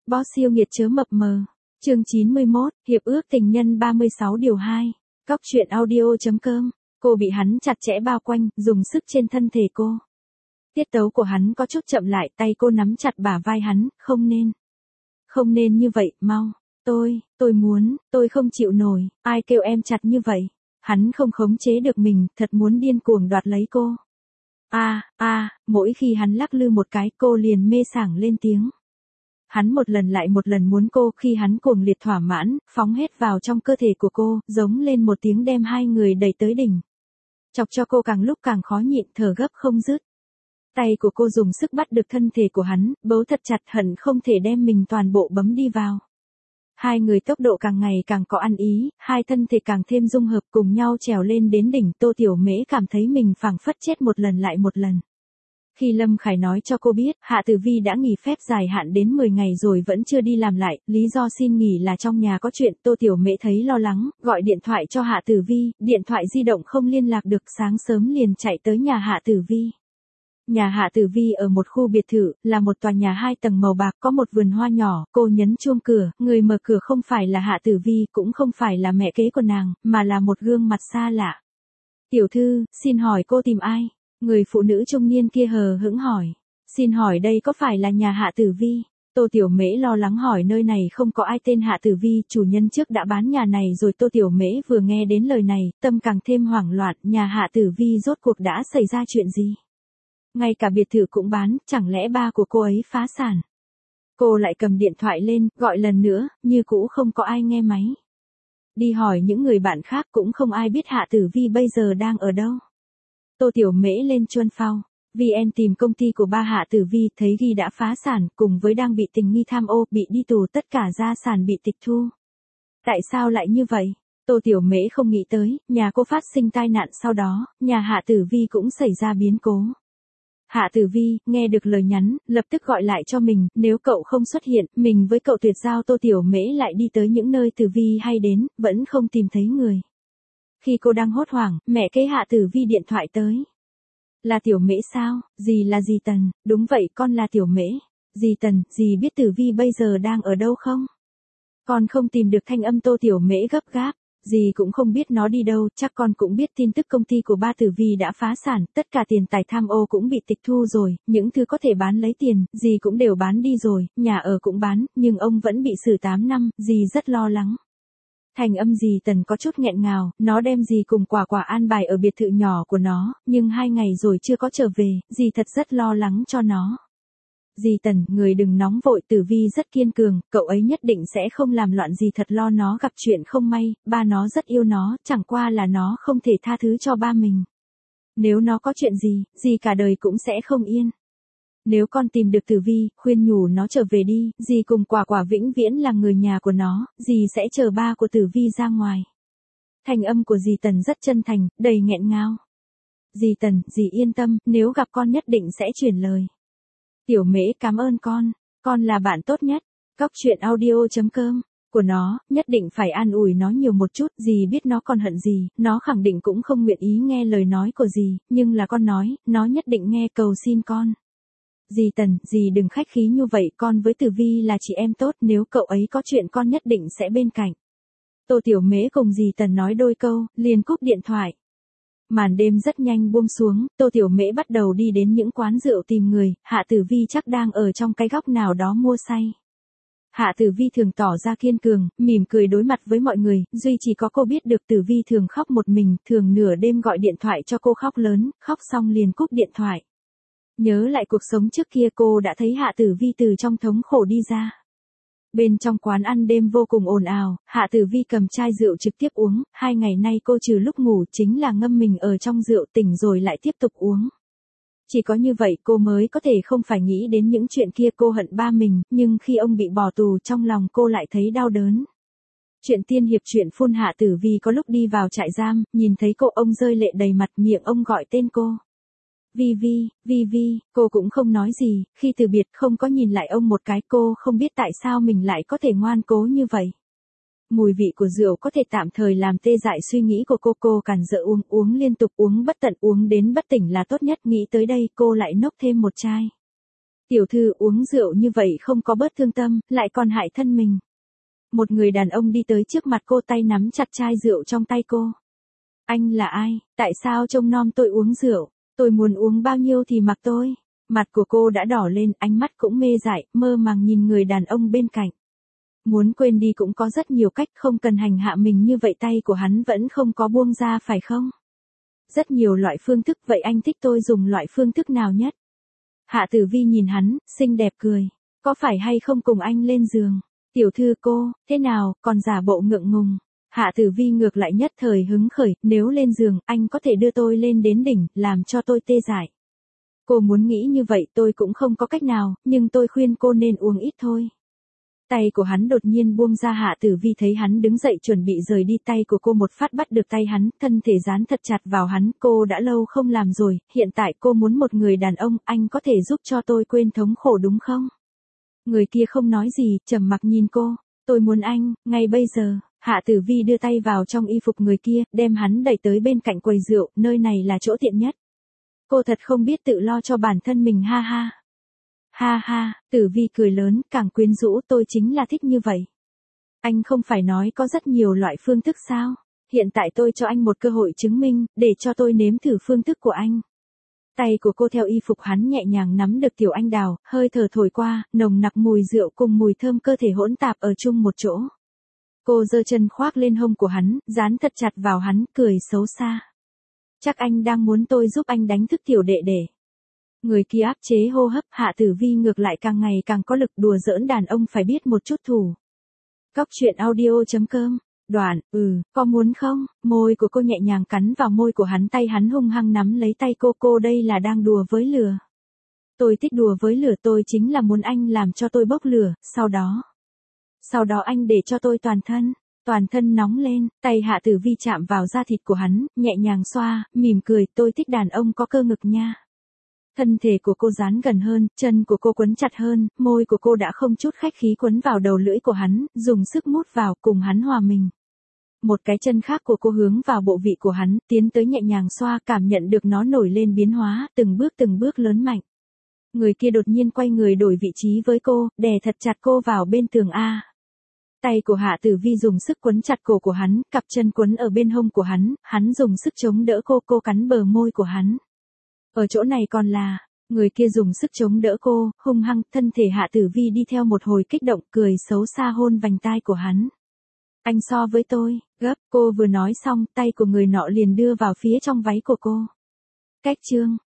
Boss siêu nghiệt chớ mập mờ. Chương 91, Hiệp ước tình nhân 36 điều 2. Cóc truyện audio.com. Cô bị hắn chặt chẽ bao quanh, dùng sức trên thân thể cô. Tiết tấu của hắn có chút chậm lại, tay cô nắm chặt bả vai hắn, không nên như vậy, mau. Tôi muốn, tôi không chịu nổi, ai kêu em chặt như vậy. Hắn không khống chế được mình, thật muốn điên cuồng đoạt lấy cô. Mỗi khi hắn lắc lư một cái, cô liền mê sảng lên tiếng. Hắn một lần lại một lần muốn cô, khi hắn cuồng liệt thỏa mãn, phóng hết vào trong cơ thể của cô, giống lên một tiếng đem hai người đẩy tới đỉnh. Chọc cho cô càng lúc càng khó nhịn, thở gấp không dứt. Tay của cô dùng sức bắt được thân thể của hắn, bấu thật chặt, hận không thể đem mình toàn bộ bấm đi vào. Hai người tốc độ càng ngày càng có ăn ý, hai thân thể càng thêm dung hợp, cùng nhau trèo lên đến đỉnh. Tô Tiểu Mễ cảm thấy mình phảng phất chết một lần lại một lần. Khi Lâm Khải nói cho cô biết, Hạ Tử Vi đã nghỉ phép dài hạn đến 10 ngày rồi vẫn chưa đi làm lại, lý do xin nghỉ là trong nhà có chuyện. Tô Tiểu Mễ thấy lo lắng, gọi điện thoại cho Hạ Tử Vi, điện thoại di động không liên lạc được, sáng sớm liền chạy tới nhà Hạ Tử Vi. Nhà Hạ Tử Vi ở một khu biệt thự, là một tòa nhà 2 tầng màu bạc, có một vườn hoa nhỏ. Cô nhấn chuông cửa, người mở cửa không phải là Hạ Tử Vi, cũng không phải là mẹ kế của nàng, mà là một gương mặt xa lạ. Tiểu thư, xin hỏi cô tìm ai? Người phụ nữ trung niên kia hờ hững hỏi. Xin hỏi đây có phải là nhà Hạ Tử Vi? Tô Tiểu Mễ lo lắng hỏi, nơi này không có ai tên Hạ Tử Vi, chủ nhân trước đã bán nhà này rồi. Tô Tiểu Mễ vừa nghe đến lời này, tâm càng thêm hoảng loạn, nhà Hạ Tử Vi rốt cuộc đã xảy ra chuyện gì? Ngay cả biệt thự cũng bán, chẳng lẽ ba của cô ấy phá sản? Cô lại cầm điện thoại lên, gọi lần nữa, như cũ không có ai nghe máy. Đi hỏi những người bạn khác cũng không ai biết Hạ Tử Vi bây giờ đang ở đâu. Tô Tiểu Mễ lên chuân phao. VN tìm công ty của ba Hạ Tử Vi, thấy ghi đã phá sản, cùng với đang bị tình nghi tham ô, bị đi tù, tất cả gia sản bị tịch thu. Tại sao lại như vậy? Tô Tiểu Mễ không nghĩ tới, nhà cô phát sinh tai nạn, sau đó, nhà Hạ Tử Vi cũng xảy ra biến cố. Hạ Tử Vi, nghe được lời nhắn, lập tức gọi lại cho mình, nếu cậu không xuất hiện, mình với cậu tuyệt giao. Tô Tiểu Mễ lại đi tới những nơi Tử Vi hay đến, vẫn không tìm thấy người. Khi cô đang hốt hoảng, mẹ kế Hạ Tử Vi điện thoại tới. Là Tiểu Mễ sao? Dì là dì Tần. Đúng vậy, con là Tiểu Mễ. Dì Tần, dì biết Tử Vi bây giờ đang ở đâu không? Con không tìm được thanh âm Tô Tiểu Mễ gấp gáp. Dì cũng không biết nó đi đâu, chắc con cũng biết tin tức công ty của ba Tử Vi đã phá sản, tất cả tiền tài tham ô cũng bị tịch thu rồi, những thứ có thể bán lấy tiền, dì cũng đều bán đi rồi, nhà ở cũng bán, nhưng ông vẫn bị xử 8 năm, dì rất lo lắng. Thành âm dì Tần có chút nghẹn ngào, nó đem dì cùng Quả Quả an bài ở biệt thự nhỏ của nó, nhưng 2 ngày rồi chưa có trở về, dì thật rất lo lắng cho nó. Dì Tần, người đừng nóng vội, Tử Vi rất kiên cường, cậu ấy nhất định sẽ không làm loạn gì, thật lo nó gặp chuyện không may, ba nó rất yêu nó, chẳng qua là nó không thể tha thứ cho ba mình. Nếu nó có chuyện gì, dì cả đời cũng sẽ không yên. Nếu con tìm được Tử Vi, khuyên nhủ nó trở về đi, dì cùng Quả Quả vĩnh viễn là người nhà của nó, dì sẽ chờ ba của Tử Vi ra ngoài. Thành âm của dì Tần rất chân thành, đầy nghẹn ngào. Dì Tần, dì yên tâm, nếu gặp con nhất định sẽ chuyển lời. Tiểu Mễ cảm ơn con là bạn tốt nhất. Cóc truyện audio.com. Của nó, nhất định phải an ủi nó nhiều một chút, dì biết nó còn hận gì, nó khẳng định cũng không nguyện ý nghe lời nói của dì, nhưng là con nói, nó nhất định nghe, cầu xin con. Dì Tần, dì đừng khách khí như vậy, con với Tử Vi là chị em tốt, nếu cậu ấy có chuyện con nhất định sẽ bên cạnh. Tô Tiểu Mễ cùng dì Tần nói đôi câu, liền cúp điện thoại. Màn đêm rất nhanh buông xuống, Tô Tiểu Mễ bắt đầu đi đến những quán rượu tìm người, Hạ Tử Vi chắc đang ở trong cái góc nào đó mua say. Hạ Tử Vi thường tỏ ra kiên cường, mỉm cười đối mặt với mọi người, duy chỉ có cô biết được Tử Vi thường khóc một mình, thường nửa đêm gọi điện thoại cho cô khóc lớn, khóc xong liền cúp điện thoại. Nhớ lại cuộc sống trước kia, cô đã thấy Hạ Tử Vi từ trong thống khổ đi ra. Bên trong quán ăn đêm vô cùng ồn ào, Hạ Tử Vi cầm chai rượu trực tiếp uống, 2 ngày nay cô trừ lúc ngủ chính là ngâm mình ở trong rượu, tỉnh rồi lại tiếp tục uống. Chỉ có như vậy cô mới có thể không phải nghĩ đến những chuyện kia. Cô hận ba mình, nhưng khi ông bị bỏ tù trong lòng cô lại thấy đau đớn. Chuyện tiên hiệp chuyện phun. Hạ Tử Vi có lúc đi vào trại giam, nhìn thấy cô, ông rơi lệ đầy mặt, miệng ông gọi tên cô. Vi Vi, cô cũng không nói gì, khi từ biệt không có nhìn lại ông một cái, cô không biết tại sao mình lại có thể ngoan cố như vậy. Mùi vị của rượu có thể tạm thời làm tê dại suy nghĩ của cô cản rỡ uống liên tục, uống bất tận, uống đến bất tỉnh là tốt nhất, nghĩ tới đây cô lại nốc thêm một chai. Tiểu thư uống rượu như vậy không có bớt thương tâm, lại còn hại thân mình. Một người đàn ông đi tới trước mặt cô, tay nắm chặt chai rượu trong tay cô. Anh là ai, tại sao trông nom tôi uống rượu, tôi muốn uống bao nhiêu thì mặc tôi. Mặt của cô đã đỏ lên, ánh mắt cũng mê dại, mơ màng nhìn người đàn ông bên cạnh. Muốn quên đi cũng có rất nhiều cách, không cần hành hạ mình như vậy. Tay của hắn vẫn không có buông ra phải không? Rất nhiều loại phương thức, vậy anh thích tôi dùng loại phương thức nào nhất? Hạ Tử Vi nhìn hắn, xinh đẹp cười. Có phải hay không cùng anh lên giường? Tiểu thư cô, thế nào, còn giả bộ ngượng ngùng. Hạ Tử Vi ngược lại nhất thời hứng khởi, nếu lên giường, anh có thể đưa tôi lên đến đỉnh, làm cho tôi tê dại. Cô muốn nghĩ như vậy tôi cũng không có cách nào, nhưng tôi khuyên cô nên uống ít thôi. Tay của hắn đột nhiên buông ra. Hạ Tử Vi thấy hắn đứng dậy chuẩn bị rời đi, tay của cô một phát bắt được tay hắn, thân thể dán thật chặt vào hắn. Cô đã lâu không làm rồi, hiện tại cô muốn một người đàn ông, anh có thể giúp cho tôi quên thống khổ đúng không? Người kia không nói gì, trầm mặc nhìn cô. Tôi muốn anh, ngay bây giờ. Hạ Tử Vi đưa tay vào trong y phục người kia, đem hắn đẩy tới bên cạnh quầy rượu, nơi này là chỗ tiện nhất. Cô thật không biết tự lo cho bản thân mình, ha ha. Ha ha, Tử Vi cười lớn, càng quyến rũ, tôi chính là thích như vậy. Anh không phải nói có rất nhiều loại phương thức sao? Hiện tại tôi cho anh một cơ hội chứng minh, để cho tôi nếm thử phương thức của anh. Tay của cô theo y phục hắn nhẹ nhàng nắm được tiểu anh đào, hơi thở thổi qua, nồng nặc mùi rượu cùng mùi thơm cơ thể hỗn tạp ở chung một chỗ. Cô giơ chân khoác lên hông của hắn, dán thật chặt vào hắn, cười xấu xa. Chắc anh đang muốn tôi giúp anh đánh thức tiểu đệ đệ. Người kia áp chế hô hấp. Hạ Tử Vi ngược lại càng ngày càng có lực, đùa giỡn đàn ông phải biết một chút thủ. Cóc truyện audio.com. Đoạn, có muốn không? Môi của cô nhẹ nhàng cắn vào môi của hắn, tay hắn hung hăng nắm lấy tay cô đây là đang đùa với lửa. Tôi thích đùa với lửa, tôi chính là muốn anh làm cho tôi bốc lửa, sau đó anh để cho tôi toàn thân nóng lên. Tay Hạ Tử Vi chạm vào da thịt của hắn, nhẹ nhàng xoa, mỉm cười, tôi thích đàn ông có cơ ngực nha. Thân thể của cô dán gần hơn, chân của cô quấn chặt hơn, môi của cô đã không chút khách khí quấn vào đầu lưỡi của hắn, dùng sức mút vào, cùng hắn hòa mình. Một cái chân khác của cô hướng vào bộ vị của hắn, tiến tới nhẹ nhàng xoa, cảm nhận được nó nổi lên biến hóa, từng bước lớn mạnh. Người kia đột nhiên quay người đổi vị trí với cô, đè thật chặt cô vào bên tường A. Tay của Hạ Tử Vi dùng sức quấn chặt cổ của hắn, cặp chân quấn ở bên hông của hắn dùng sức chống đỡ cô cắn bờ môi của hắn. Ở chỗ này còn là, người kia dùng sức chống đỡ cô, hung hăng, thân thể Hạ Tử Vi đi theo một hồi kích động, cười xấu xa hôn vành tai của hắn. Anh so với tôi, gấp, cô vừa nói xong, tay của người nọ liền đưa vào phía trong váy của cô. Cách chương